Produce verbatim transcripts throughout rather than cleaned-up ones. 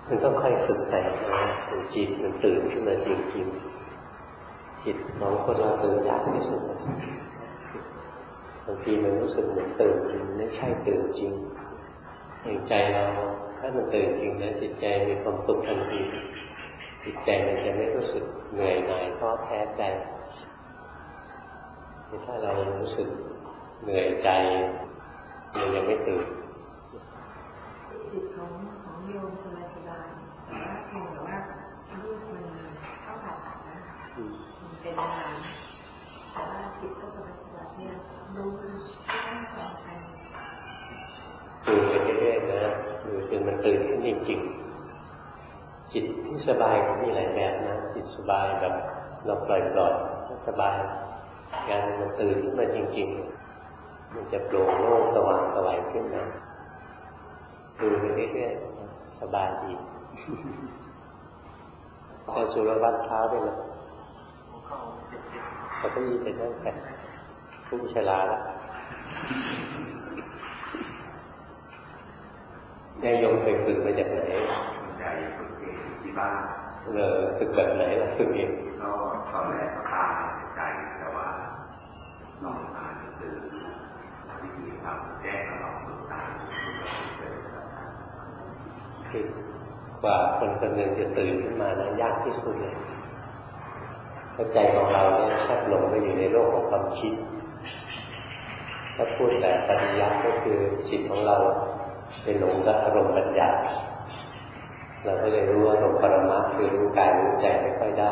มันต้องค่อยฝึกไปนะถึงจิตมันตื่นขึ้นมาจริงๆจิตของคนเราตื่นยากที่สุดบางทีมันรู้สึกเหมือนตื่นจริงไม่ใช่ตื่นจริงอย่างใจเราถ้ามันตื่นจริงนะจิตใจมีความสุขทันทีจิตใจมันจะไม่รู้สึกเหนื่อยหน่ายท้อแท้ใจถ้าเรารู้สึกเหนื่อยใจมันยังไม่ตื่นจิตของของโยมสบายสบายแต่ว่าเพียงแต่ว่าลูกมันเข้าผ่าตัดนะมันเป็นนานแต่ว่าจิตก็สบายสบายเนี่ยรู้ทั้งสองอันดูไปเรื่อยๆนะดูจนมันตื่นขึ้นจริงๆจิตที่สบายก็มีหลายแบบนะจิตสบายแบบเราปล่อยๆสบายการมันตื่นขึ้นมาจริงๆมันจะโปร่งโล่งสว่างสวายขึ้นนะดูไปเรื่อยๆสบายดีแต่สุรวัตเท้าไปเลยเขาก็ยีไปนั่งแผ่นผู้ชราละนายยงไปฝึกมาจากไหนใจฝึกเองที่บ้านเออฝึกแบบไหนล่ะฝึกเองก็ตอนแรกก็ตามใจแต่ว่าลองอ่านหนังสือวิธีทำแก้ก็ลองฝึกตามคือกว่าคนคนหนึ่งจะตื่นขึ้นมานะยากที่สุดเลยเพราะใจของเราเนี่ยชอบหลงไปอยู่ในโลกของความคิดถ้าพูดแบบปริยัติก็คือจิตของเราไปหลงกับอารมณ์บัญญัติเราก็เลยรู้ว่าอารมณ์ปรมัตถ์คือรู้กายรู้ใจไม่ค่อยได้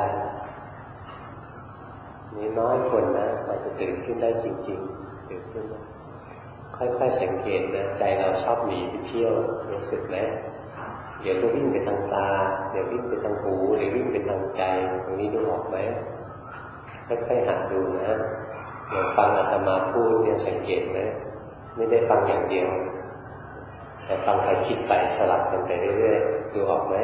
นี่น้อยคนนะเราจะตื่นขึ้นได้จริงๆตื่นขึ้นค่อยๆสังเกตนะใจเราชอบหนีไปเที่ยวรู้สึกไหมเดี๋ยวก็วิ่งไปทางตาเดี๋ยววิ่งไปทางหูเดี๋ยววิ่งไปทางใจตรงนี้ดูออกไหมค่อยๆหัดดูนะเดี๋ยวฟังอาตมาพูดเนี่ยสังเกตไหมไม่ได้ฟังอย่างเดียวแต่ฟังไปคิดไปสลับกันไปเรื่อยๆดูออกไหม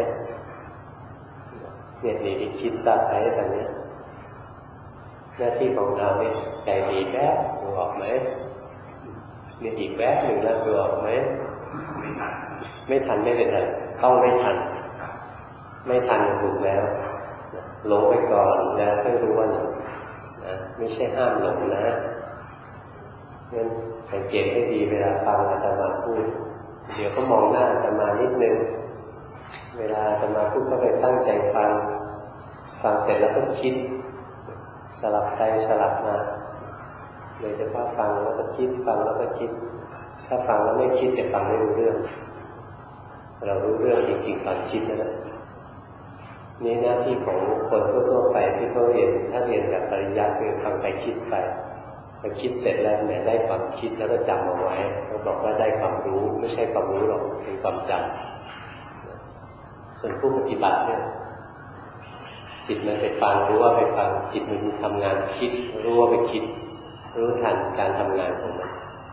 เนี่ยหนีไปคิดซัดไปตอนนี้หน้าที่ของเราเนี่ยใจดีแป๊บดูออกไหมเนี่ยอีกแป๊บหนึ่งแล้วดูออกไหมไม่ทันไม่ทันไม่เป็นไรต้องไม่ทันไม่ทันถูกแล้วหลงไปก่อนแล้วค่อยรู้ว่าหลงนะไม่ใช่ห้ามหลงนะงั้นสังเกตให้ดีเวลาฟังอาตมาพูดเดี๋ยวก็มองหน้าอาตมานิดนึงเวลาอาตมาพูดก็ไปตั้งใจฟังฟังเสร็จแล้วก็คิดสลับไปสลับมาโดยเฉพาะฟังแล้วก็คิดฟังแล้วก็คิดถ้าฟังแล้วไม่คิดจะฟังไม่รู้เรื่องเรารู้เรื่องจริงๆตอนคิดนะนี่หน้าที่ของคนทั่วๆไปที่เขาเรียนถ้าเรียนแบบปริยัติคือฟังไปคิดไปพอคิดเสร็จแล้วเนี่ยได้ความคิดแล้วก็จำเอาไว้เขาบอกว่าได้ความรู้ไม่ใช่ความรู้หรอกเป็นความจำส่วนผู้ปฏิบัติเนี่ยจิตมันไปฟังรู้ว่าไปฟังจิตมันทำงานคิดรู้ว่าไปคิดรู้ทันการทำงานของมัน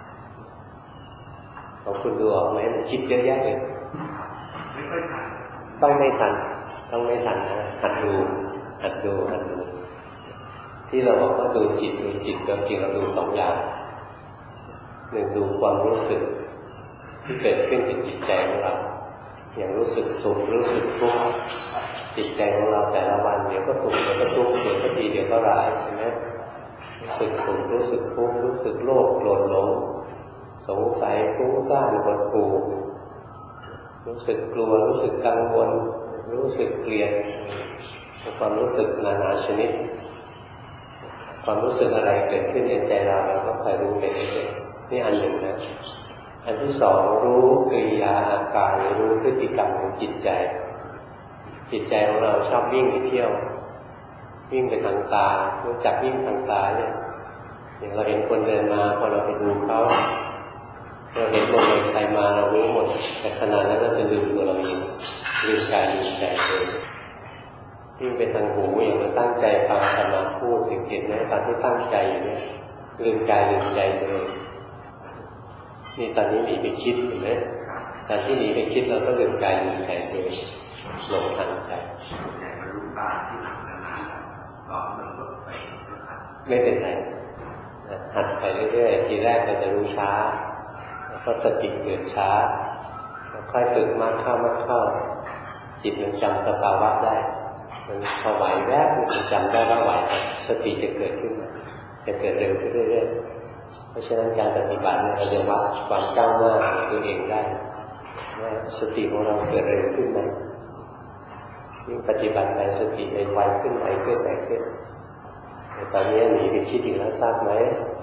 ของคุณดูออกไหมมันคิดเยอะแยะเลยไม่ค่อยทันต้องไม่ทันต้องไม่ทันนะหัดดูหัดดูหัดดูที่เราบอกว่าดูจิตดูจิตจริงๆเราดูสองอย่างหนึ่งดูความรู้สึกที่เกิดขึ้นในจิตใจของเราอย่างรู้สึกสุขรู้สึกทุกข์จิตใจของเราแต่ละวันเดี๋ยวก็สุขเดี๋ยวก็ทุกข์เดี๋ยวก็ดีเดี๋ยวก็ร้ายใช่ไหมรู้สึกสุขรู้สึกทุกข์รู้สึกโลภโกรธหลงสงสัยฟุ้งซ่านหดหู่รู้สึกกลัวรู้สึกกังวลรู้สึกเกลียดความรู้สึกนานาชนิดความรู้สึกอะไรเกิดขึ้นในใจเราเราก็คอยรู้ไปเรื่อยๆนี่อันหนึ่งนะอันที่สองรู้กิริยาอาการรู้พฤติกรรมของจิตใจจิตใจของเราชอบวิ่งไปเที่ยววิ่งไปทางตารู้จักวิ่งทางตาเนี่ยอย่างเราเห็นคนเดินมาพอเราไปดูเขาเราเห็นคนเดินใครมาเรารู้หมดแต่ขณะนั้นเราจะลืมตัวเราเองลืมกายลืมใจเลยวิ่งไปทางหูอย่างเราตั้งใจฟังธรรมะพูดถึงเห็นไหมตอนที่ตั้งใจอยู่เนี่ยลืมกายลืมใจเลยนี่ตอนนี้หนีไปคิดเห็นไหมตอนที่หนีไปคิดเราก็ลืมกายลืมใจเลยหลงทางใจมารู้ตาที่หลังนานๆก็มันหลงไปไม่เป็นไรหัดไปเรื่อยๆทีแรกเราจะรู้ช้าแล้วก็สติเกิดช้าค่อยฝึกมากเข้ามากเข้าจิตมันจำสภาวะได้มันพอไหวแวบมันจำได้ว่าไหวสติจะเกิดขึ้นมาจะเกิดเร็วขึ้นเรื่อยๆเพราะฉะนั้นการปฏิบัติเราจะวัดความก้าวหน้าของตัวเองได้ว่าสติของเราเกิดเร็วขึ้นไหมยิ่งปฏิบัติไปสติไวขึ้นไวขึ้นไวขึ้นแต่ตอนนี้หนีไปคิดอีกแล้วทราบไหม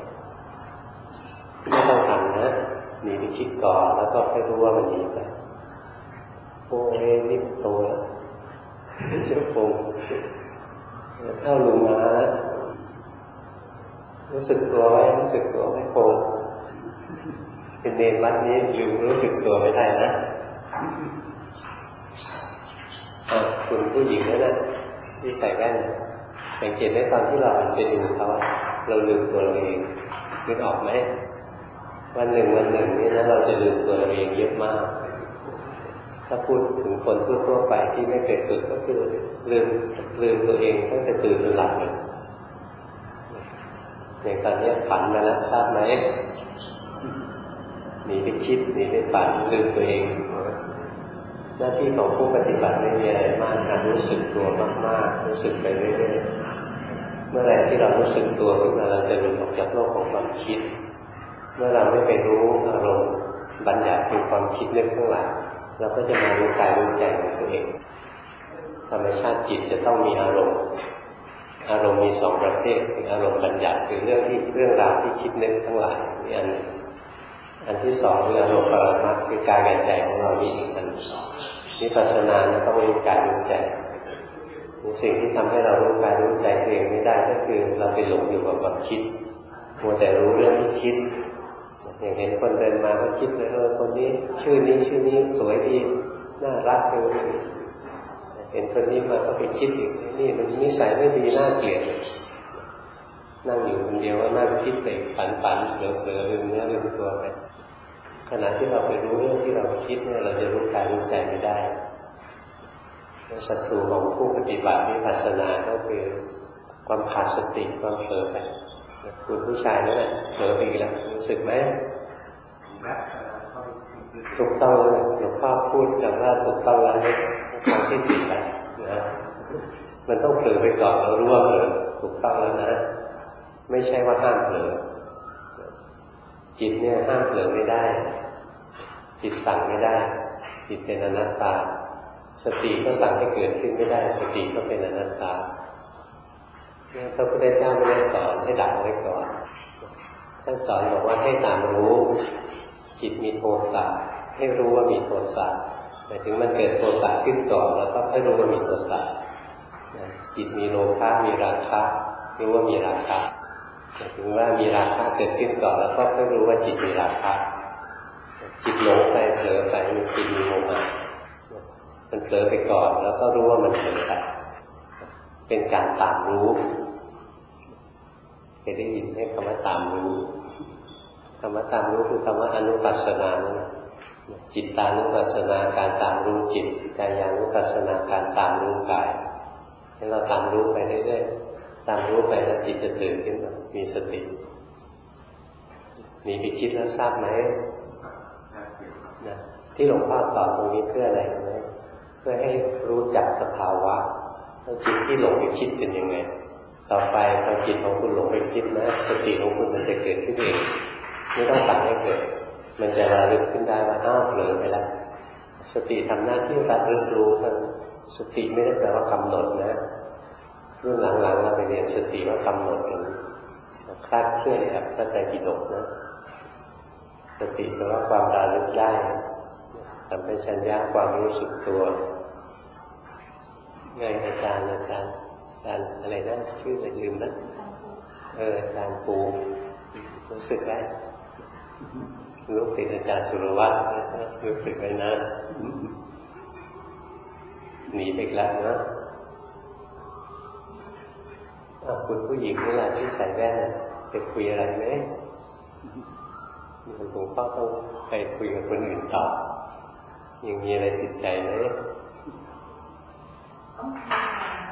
ไม่ต้องทำนะหนีไปคิดก่อนแล้วก็ค่อยรู้ว่ามันหนีไปโอ้เฮ้รีบโตแล้วเจ้าฟงเข้าลุงมาแล้วรู้สึกตัวไว้รู้สึกตัวไว้โฟงเป็นเนรวัดนี้ลืมรู้สึกตัวไม่ได้นะคุณผู้หญิงนั่นนะที่ใส่แว่นสังเกตได้ตอนที่เราไปดูเขาเราลืมตัวเราเองนึกออกไหมวันหนึ่งวันหนึ่งนี่นะเราจะลืมตัวเราเองเยอะมากถ้าพูดถึงคนทั่วๆไปที่ไม่เคยฝึกก็คือลืมลืมตัวเองตั้งแต่ตื่นจนหลับเลยอย่างตอนนี้ฝันมาแล้วทราบไหมหนีไปคิดหนีไปฝันลืมตัวเองหน้าที่ของผู้ปฏิบัติไม่มีอะไรมากการรู้สึกตัวมากๆรู้สึกไปเรื่อยๆเมื่อไรที่เรารู้สึกตัวขึ้นมาเราจะหลุดออกจากโลกของความคิดเมื่อเราไม่ไปรู้อารมณ์บัญญัติคือความคิดนึกทั้งหลายเราก็จะมารู้กายรู้ใจของตัวเองธรรมชาติจิตจะต้องมีอารมณ์อารมณ์มีสองประเภทคืออารมณ์บัญญัติคือเรื่องที่เรื่องราวที่คิดนึกทั้งหลายนี่อันอันที่สองคืออารมณ์ปรมัตถ์คือกายกับใจของเรานี่อีกอันวิปัสสนาต้องรู้กายรู้ใจสิ่งที่ทำให้เรารู้กายรู้ใจตัวเองไม่ได้ก็คือเราไปหลงอยู่กับความคิดมัวแต่รู้เรื่องที่คิดอย่างเห็นคนเดินมาก็คิดเลยเออคนนี้ชื่อนี้ชื่อนี้สวยดีน่ารักเลยเห็นคนนี้มาก็ไปคิดอีกนี่มันนิสัยไม่ดีน่าเกลียดนั่งอยู่คนเดียวว่านั่งคิดไปฝันฝันเผลอเผลอลืมเนื้อลืมตัวไปขณะที่เราไปรู้เรื่องที่เราคิดเนี่ยเราจะรู้กายรู้ใจไม่ได้ศัตรูของผู้ปฏิบัติวิปัสสนาก็คือความขาดสติความเผลอไปคุณผู้ชายนั่นแหละเผลอไปอีกแล้วรู้สึกไหมถูกต้องเลยหลวงพ่อพูดกันว่าถูกต้องแล้วนี่ครั้งที่สี่แล้วนะมันต้องเผลอไปก่อนเรารู้ว่าเผลอถูกต้องแล้วนะไม่ใช่ว่าห้ามเผลอจิตเนี่ยห้ามเผลอไม่ได้จิตสั่งไม่ได้จิตเป็นอนัตตาสติก็สั่งให้เกิดขึ้นไม่ได้สติก็เป็นอนัตตาพระพุทธเจ้าไม่ได้สอนให้ดักไว้ก่อนท่านสอนบอกว่าให้ตามรู้จิตมีโทสะให้รู้ว่ามีโทสะหมายถึงมันเกิดโทสะขึ้นก่อนแล้วก็ให้รู้ว่ามีโทสะจิตมีโลภะมีราคะรู้ว่ามีราคะหมายถึงว่ามีราคะเกิดขึ้นก่อนแล้วก็ให้รู้ว่าจิตมีราคะจิตหลงไปเผลอไปมีจิตมีโมหะมันเผลอไปก่อนแล้วก็รู้ว่ามันเผลอไปเป็นการตามรู้เคยได้ยินไหมคำว่าตามรู้คำว่าตามรู้คือคำว่าอนุปัสสนาจิตตานุปัสสนาการตามรู้จิตกายานุปัสสนาการตามรู้กายให้เราตามรู้ไปเรื่อยๆตามรู้ไปแล้วจิตจะตื่นขึ้นมามีสติมีไปคิดแล้วทราบไหมนะที่หลวงพ่อสอนตรงนี้เพื่ออะไรไหมเพื่อให้รู้จักสภาวะว่าจิตที่หลงไปคิดเป็นยังไงต่อไปพอจิตของคุณหลงไปคิดนะสติของคุณมันจะเกิดขึ้นเองไม่ต้องสั่งให้เกิดมันจะระลึกขึ้นได้ว่าอ้าวเผลอไปแล้วสติทำหน้าที่ระลึกรู้ทั้งสติไม่ได้แปลว่ากำหนดนะรุ่นหลังๆเราไปเรียนสติว่ากำหนดกันคลาดเคลื่อนแบบพระไตรปิฎกนะสติแปลว่าความระลึกได้สัมปชัญญะความรู้สึกตัวไงอาจารย์อาจารย์อาจารย์อะไรนะชื่ออะไรลืมนะเอออาจารย์ปูรู้สึกได้ลูกศิษย์อาจารย์สุรวัตรรู้สึกไว้นะหนีไปแล้วนะคุณผู้หญิงนี่แหละที่ใส่แว่นจะคุยอะไรไหมหลวงพ่อต้องไปคุยกับคนอื่นต่อยังมีอะไรติดใจไหมต้องทำ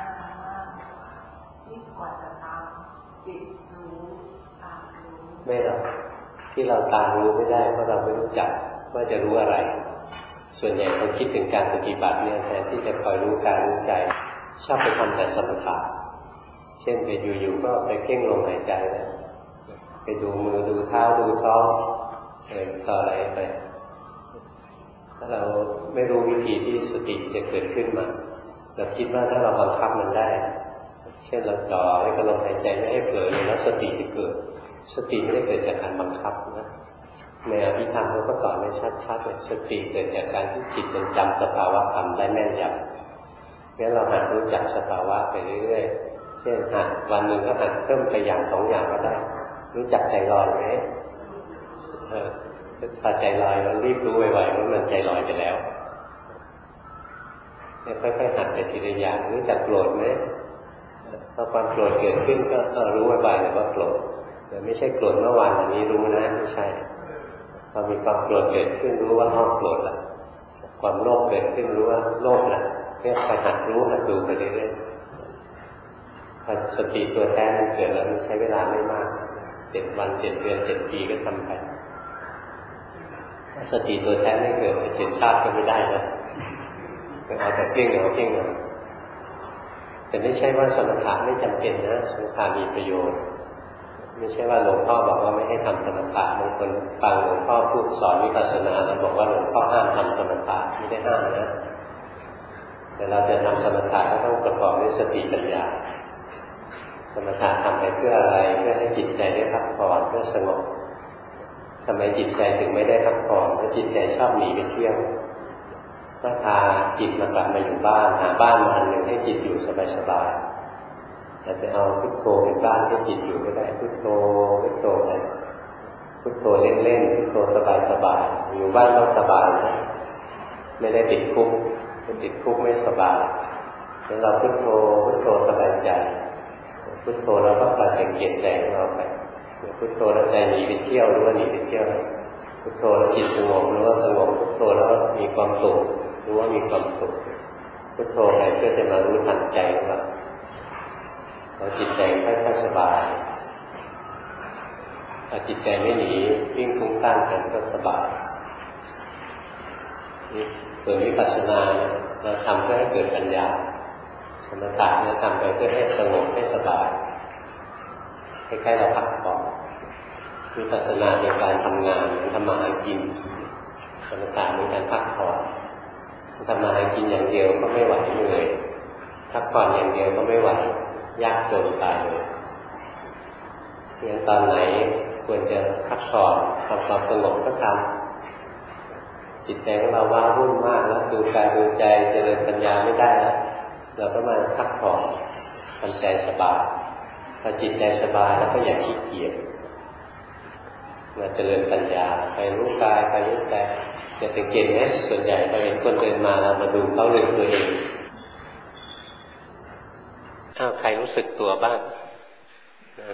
ที่กว่าจะตามจิตรู้ตามรู้ไม่หรอกที่เราตามรู้ไม่ได้เพราะเราไม่รู้จักว่าจะรู้อะไรส่วนใหญ่คนคิดถึงการปฏิบัติเนี่ยแทนที่จะคอยรู้กายรู้ใจชอบไปทำแต่สมถะเช่นไปอยู่ๆก็ไปเพ่งลมหายใจนะไปดูมือดูเท้าดูท้องอะไรต่ออะไรไปถ้าเราไม่รู้วิธีที่สติจะเกิดขึ้นมาเราคิดว่าถ้าเราบังคับมันได้เช่นเราจ่อให้กับลมหายใจไม่ให้เผลอแล้วสติจะเกิดสติไม่ได้เกิดจากการบังคับนะในอภิธรรมเขาก็สอนไว้ชัดๆเลยสติเกิดจากการที่จิตมันจำสภาวะธรรมได้แม่นยำงั้นเราหัดรู้จักสภาวะไปเรื่อยๆเช่นหัดวันหนึ่งก็หัดเพิ่มไปอย่างสองอย่างก็ได้รู้จักใจลอยไหมเออถ้าใจลอยเรารีบรู้ไวๆว่ามันใจลอยไปแล้วเนี่ยค่อยๆหัดไปทีละอย่างรู้จักโกรธไหมพอความโกรธเกิดขึ้นก็รู้ไวๆเลยว่าโกรธแต่ไม่ใช่โกรธเมื่อวานอันนี้รู้นะไม่ใช่พอมีความโกรธเกิดขึ้นรู้ว่าห้องโกรธละความโลภเกิดขึ้นรู้ว่าโลภละเนี่ยไปหัดรู้หัดดูไปเรื่อยๆพอสติตัวแท้มันเกิดแล้วมันใช้เวลาไม่มากเจ็ดวันเจ็ดเดือนเจ็ดปีก็ทำไปถ้าสติตัวแท้ไม่เกิดเจ็ดชาติก็ไม่ได้นะเอาแต่เพ่งเอาเพ่งเอาแต่ไม่ใช่ว่าสมถะไม่จำเป็นนะสมถะมีประโยชน์ไม่ใช่ว่าหลวงพ่อบอกว่าไม่ให้ทำสมถะบางคนฟังหลวงพ่อพูดสอนวิปัสสนาแล้วบอกว่าหลวงพ่อห้ามทำสมถะไม่ได้ห้ามนะแต่เราจะทำสมถะก็ต้องประกอบด้วยสติปัญญาสมถะทำไปเพื่ออะไรเพื่อให้จิตใจได้พักผ่อนเพื่อสงบทำไมจิตใจถึงไม่ได้พักผ่อนเพราะจิตใจชอบหนีไปเที่ยวถ้าพาจิตมากลับมาอยู่บ้านหาบ้านมาอันหนึ่งให้จิตอยู่สบายๆแต่จะเอาพุทโธเป็นบ้านให้จิตอยู่ก็ได้พุทโธพุทโธไปพุทโธเล่นๆพุทโธสบายๆอยู่บ้านต้องสบายนะไม่ได้ติดคุกติดคุกไม่สบายงั้นเราพุทโธพุทโธสบายใจพุทโธเราก็คอยสังเกตใจของเราไปพุทโธแล้วใจหนีไปเที่ยวหรือว่าหนีไปเที่ยวพุทโธแล้วจิตสงบหรือว่าสงบพุทโธแล้วมีความสุขหรือว่ามีความสุขพุทโธไปเพื่อจะมารู้ทันใจของเราพอจิตใจค่อยๆสบายพอจิตใจไม่หนีวิ่งฟุ้งซ่านกันก็สบายนี่ส่วนวิปัสสนาเราทำเพื่อให้เกิดปัญญาสมถะเนี่ยทำไปเพื่อให้สงบให้สบายคล้ายๆเราพักผ่อนวิปัสสนาเป็นการทำงานทำมาหากินสมถะเป็นการพักผ่อนทำมาหากินอย่างเดียวก็ไม่ไหวเหนื่อยพักผ่อนอย่างเดียวก็ไม่ไหวยากจนตายเลยงั้นตอนไหนควรจะพักผ่อนทำความสงบก็ทำจิตใจของเราว้าวุ่นมากแล้วดูกายดูใจเจริญปัญญาไม่ได้แล้วเราก็มาพักผ่อนทำใจสบายพอจิตใจสบายแล้วก็อย่าขี้เกียจมาเจริญปัญญาไปรู้กายไปรู้ใจจะสังเกตไหมส่วนใหญ่พอเห็นคนเดินมาเรามาดูเขาลืมตัวเองถ้าใครรู้สึกตัวบ้างนะ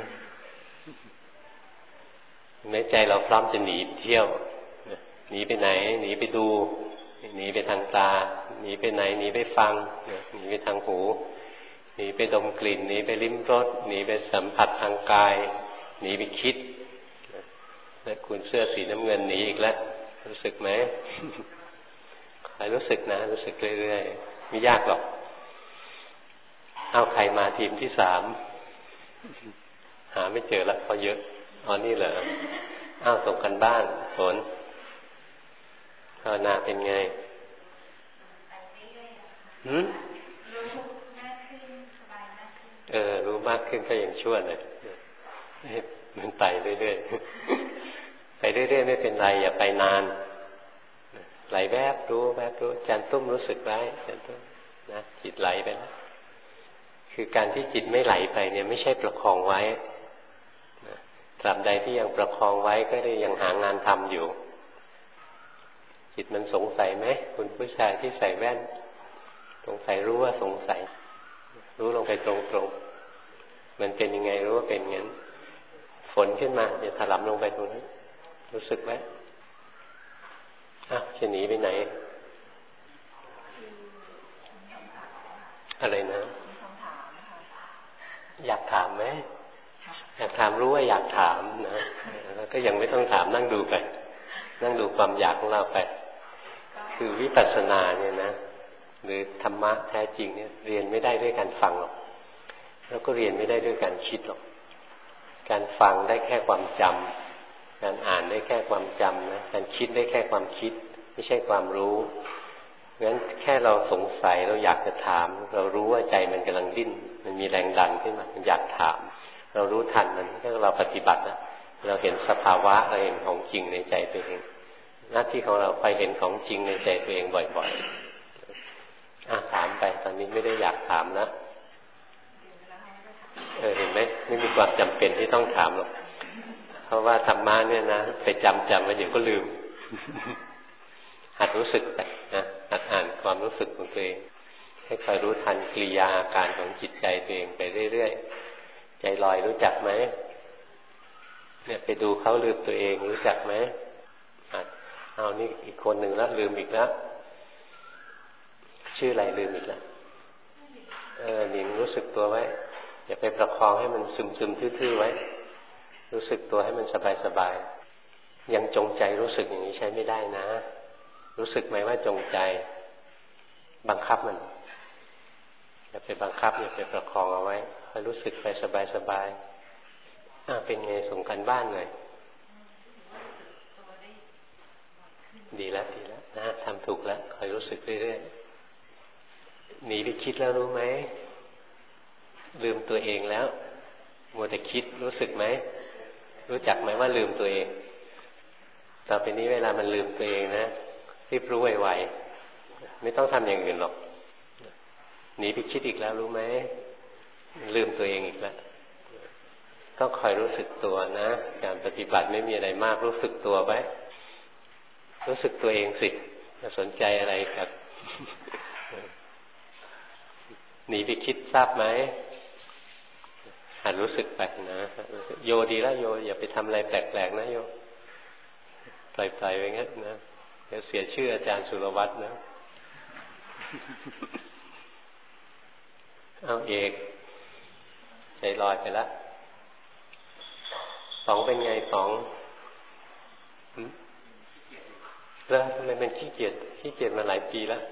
แม้ใจเราพร้อมจะหนีเที่ยวหนีไปไหนหนีไปดูหนีไปทางตาหนีไปไหนหนีไปฟังหนีไปทางหูหนีไปดมกลิ่นหนีไปลิ้มรสหนีไปสัมผัสทางกายหนีไปคิดแล้วคุณเสื้อสีน้ำเงินหนีอีกแล้วรู้สึกไหมใครรู้สึกนะรู้สึกเรื่อยๆไม่ยากหรอกเอาใครมาทีมที่สามหาไม่เจอแล้วเพราะเยอะอ๋อนี่เหรออ้าวส่งกันบ้านฝนภาวนาเป็นไงหืมเออรู้มากขึ้นก็ยังชั่วเลยมันไปเรื่อยๆไปเรื่อยๆไม่เป็นไรอย่าไปนานไหลแวบรู้แวบรู้จันตุ้มรู้สึกไว้จันตุ้มนะจิตไหลไปแล้วคือการที่จิตไม่ไหลไปเนี่ยไม่ใช่ประคองไว้ตราบใดที่ยังประคองไว้ก็เลยยังหางานทำอยู่จิตมันสงสัยไหมคุณผู้ชายที่ใส่แว่นสงสัยรู้ว่าสงสัยรู้ลงไปตรงๆมันเป็นยังไงรู้ว่าเป็นงั้นฝนขึ้นมาอย่าถลำลงไปตรงนั้นรู้สึกไหมอ้าวจะหนีไปไหนอะไรนะอยากถามไหมอยากถามรู้ว่าอยากถามนะแล้วก็ยังไม่ต้องถามนั่งดูไปนั่งดูความอยากของเราไปคือวิปัสสนาเนี่ยนะหรือธรรมะแท้จริงเนี่ยเรียนไม่ได้ด้วยการฟังหรอกแล้วก็เรียนไม่ได้ด้วยการคิดหรอกการฟังได้แค่ความจำการอ่านได้แค่ความจำนะการคิดได้แค่ความคิดไม่ใช่ความรู้งั้นแค่เราสงสัยเราอยากจะถามเรารู้ว่าใจมันกำลังดิ้นมันมีแรงดันขึ้นมามันอยากถามเรารู้ทันมันถ้าเราปฏิบัตินะเราเห็นสภาวะเราเห็นของจริงในใจตัวเองหน้าที่ของเราไปเห็นของจริงในใจตัวเองบ่อยๆอ่ะถามไปตอนนี้ไม่ได้อยากถามนะเออเห็นไหมไม่มีความจำเป็นที่ต้องถามหรอกเพราะว่าธรรมะเนี่ยนะไปจำจำไว้เดี๋ยวก็ลืมหัดรู้สึกไปนะหัดอ่านความรู้สึกของตัวเองให้คอยรู้ทันกิริยาอาการของจิตใจตัวเองไปเรื่อยๆใจลอยรู้จักไหมเนี่ยไปดูเขาลืมตัวเองรู้จักไหมเอานี่อีกคนหนึ่งแล้วลืมอีกแล้วชื่ออะไรลืมอีกแล้วเออหนิงรู้สึกตัวไว้อย่าไปประคองให้มันซึมๆทื่อๆไว้รู้สึกตัวให้มันสบายๆยังจงใจรู้สึกอย่างนี้ใช้ไม่ได้นะรู้สึกไหมว่าจงใจบังคับมันอย่าไปบังคับอย่าไปประคองเอาไว้ให้รู้สึกไปสบายๆอ่าเป็นไงส่งกันบ้านหน่อยดีแล้วดีแล้วนะทำถูกแล้วคอยรู้สึกเรื่อยๆหนีไปคิดแล้วรู้ไหมลืมตัวเองแล้วมัวแต่คิดรู้สึกไหมรู้จักไหมว่าลืมตัวเองต่อไปนี้เวลามันลืมตัวเองนะรีบรู้ไวๆไม่ต้องทำอย่างอื่นหรอกหนีไปคิดอีกแล้วรู้ไหมลืมตัวเองอีกแล้วต้องคอยรู้สึกตัวนะการปฏิบัติไม่มีอะไรมากรู้สึกตัวไว้รู้สึกตัวเองสิจะสนใจอะไรกับหนีไปคิดทราบไหมหัดรู้สึกไปนะโยดีแล้วโยอย่าไปทำอะไรแปลกๆนะโยปล่อยๆไปงั้นนะเดี๋ยวเสียชื่ออาจารย์สุรวัตรนะเอาเอกใจลอยไปแล้วสองเป็นไงสองแล้วทำไมเป็นขี้เกียจขี้เกียจมาหลายปีแล้ว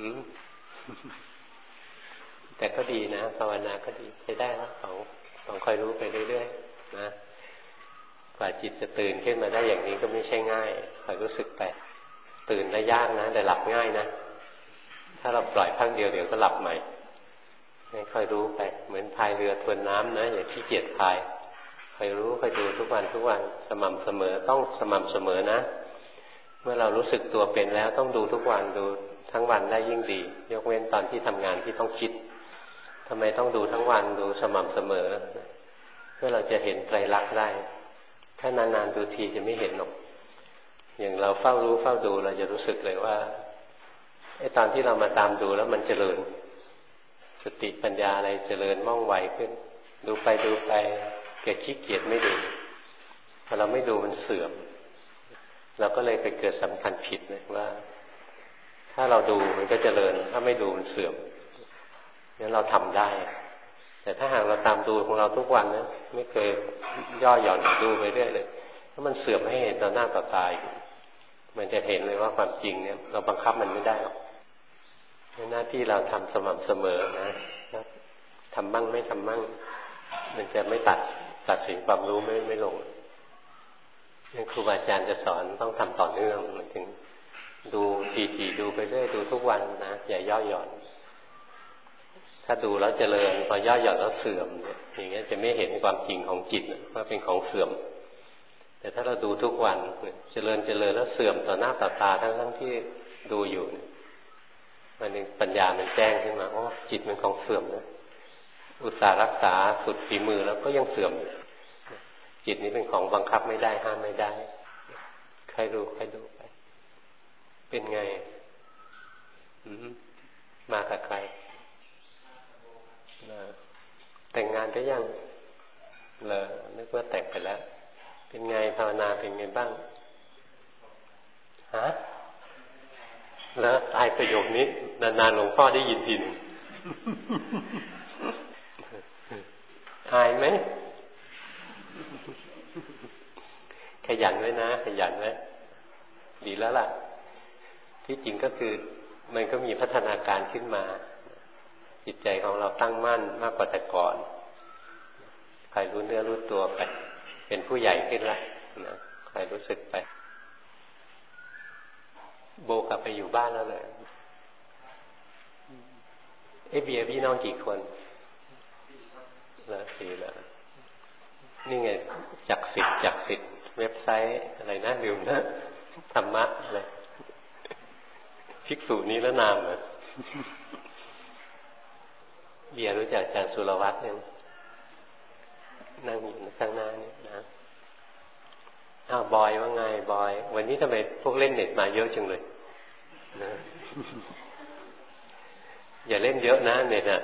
แต่ก็ดีนะภาวนาก็ดีใช้ได้แล้วสองสองคอยรู้ไปเรื่อยๆนะกว่าจิตจะตื่นขึ้นมาได้อย่างนี้ก็ไม่ใช่ง่ายคอยรู้สึกไปตื่นได้ยากนะแต่หลับง่ายนะถ้าเราปล่อยพักเดียวเดี๋ยวก็หลับใหม่ให้คอยรู้ไปเหมือนพายเรือทวนน้ำนะอย่าขี้เกียจพายคอยรู้คอยดูทุกวันทุกวันสม่ำเสมอต้องสม่ำเสมอนะเมื่อเรารู้สึกตัวเป็นแล้วต้องดูทุกวันดูทั้งวันได้ยิ่งดียกเว้นตอนที่ทำงานที่ต้องคิดทำไมต้องดูทั้งวันดูสม่ำเสมอเพื่อเราจะเห็นไตรลักษณ์ได้ถ้านานๆดูทีจะไม่เห็นหรอกอย่างเราเฝ้ารู้เฝ้าดูเราจะรู้สึกเลยว่าไอ้ตอนที่เรามาตามดูแล้วมันเจริญสติปัญญาอะไรเจริญว่องไวขึ้นดูไปดูไปเกิดขี้เกียจไม่ดูพอเราไม่ดูมันเสื่อมเราก็เลยไปเกิดสำคัญผิดเลยว่าถ้าเราดูมันก็เจริญถ้าไม่ดูมันเสื่อมงั้นเราทำได้แต่ถ้าหากเราตามดูของเราทุกวันนะไม่เคยย่อหย่อนดูไปเรื่อยเลยถ้ามันเสื่อมให้เห็นต่อหน้าต่อตามันจะเห็นเลยว่าความจริงเนี่ยเราบังคับมันไม่ได้หรอกหน้าที่เราทำสม่ำเสมอนะทำมั่งไม่ทำมั่งมันจะไม่ตัดตัดสิ่งความรู้ไม่ไม่ลงนี่ครูบาอาจารย์จะสอนต้องทำต่อเนื่องมันถึงดูทีๆดูไปเรื่อยดูทุกวันนะอย่าย่อหย่อนถ้าดูแล้วเจริญพอย่อหย่อนแล้วเสื่อมอย่างเงี้ยจะไม่เห็นความจริงของจิตว่าเป็นของเสื่อมแต่ถ้าเราดูทุกวันเจริญเจริญแล้วเสื่อมต่อหน้าต่อตาทั้งทั้งที่ดูอยู่วันหนึ่งปัญญามันแจ้งขึ้นมาโอ้จิตมันของเสื่อมนะอุตส่าห์รักษาสุดฝีมือแล้วก็ยังเสื่อมจิตนี้เป็นของบังคับไม่ได้ห้ามไม่ได้ใครดูใครดูไปเป็นไงมากับใครแต่งงานได้ยังเลยนึกว่าแต่งไปแล้วเป็นไงภาวนาเป็นไงบ้างฮะแล้วตายประโยคนี้นานๆหลวงพ่อได้ยินทีนึงอายไหมขยันไว้นะขยันไว้ดีแล้วล่ะที่จริงก็คือมันก็มีพัฒนาการขึ้นมาจิตใจของเราตั้งมั่นมากกว่าแต่ก่อนใครรู้เนื้อรู้ตัวไปเป็นผู้ใหญ่ขึ้นแล้วนะใครรู้สึกไปโบกลับไปอยู่บ้านแล้วเลยเอเบียพี่น้องกี่คนแล้วสี่แล้วนี่ไงจักสิทธิ์จักสิทธิ์เว็บไซต์อะไรนะลืมนะธรรมะอะไรภิกษุนี้แล้วนามเหรอเบียรู้จักอาจารย์สุรวัตรเนี่ยนั่งอยู่ข้างหน้านี่นะอ้าวบอยว่าไงบอยวันนี้ทำไมพวกเล่นเน็ตมาเยอะจังเลยนะอย่าเล่นเยอะนะเน็ตอ่ะ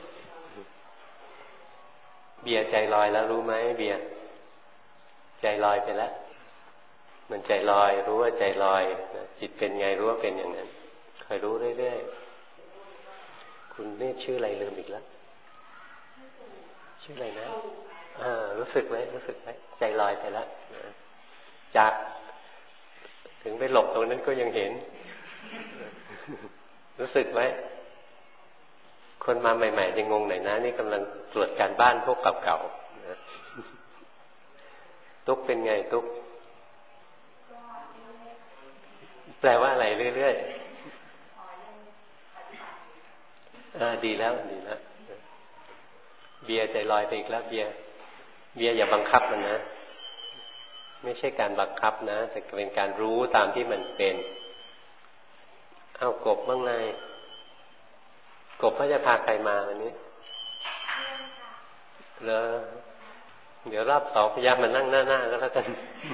เบียใจลอยแล้วรู้ไหมเบียใจลอยไปแล้วมันใจลอยรู้ว่าใจลอยจิตเป็นไงรู้ว่าเป็นอย่างนั้นคอยรู้เรื่อยๆคุณนี่ชื่ออะไรลืมอีกแล้วชื่ออะไรนะอ่ารู้สึกไหมรู้สึกไหมใจลอยไปแล้วจากถึงไปหลบตรงนั้นก็ยังเห็นรู้สึกไหมคนมาใหม่ๆจะงงหน่อยนะนี่กำลังตรวจการบ้านพวกเก่าๆตุ๊กเป็นไงตุ๊กแปลว่าอะไรเรื่อยๆอ่าดีแล้วดีแล้วเบียร์ใจลอยไปอีกแล้วเบียร์เบียร์อย่าบังคับมันนะไม่ใช่การบังคับนะแต่เป็นการรู้ตามที่มันเป็นเอากบบ้างไงกบเขาจะพาใครมาวันนี้แล้วเดี๋ยวรอบสองพยายามมานั่งหน้าๆก็แล้วกัน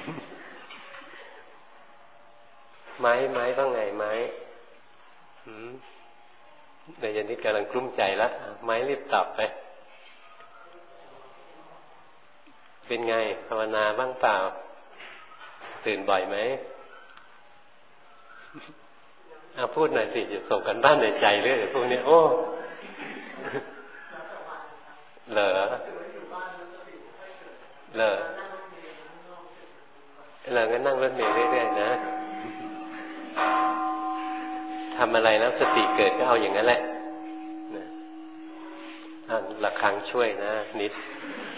ไม้ไม้บ้างไงไม้หืมเดี๋ยวยันนิดกำลังกลุ้มใจแล้วไม้รีบตอบไปเป็นไงภาวนาบ้างเปล่าตื่นบ่อยไหมเอาพูดหน่อยสิจะส่งกันบ้านในใจเรื่อยพวกนี้โอ้เหรอเหรอเหรองั้นนั่งรถเมล์เรื่อยๆนะทำอะไรแล้วสติเกิดก็เอาอย่างนั้นแหละนะระฆังช่วยนะนิด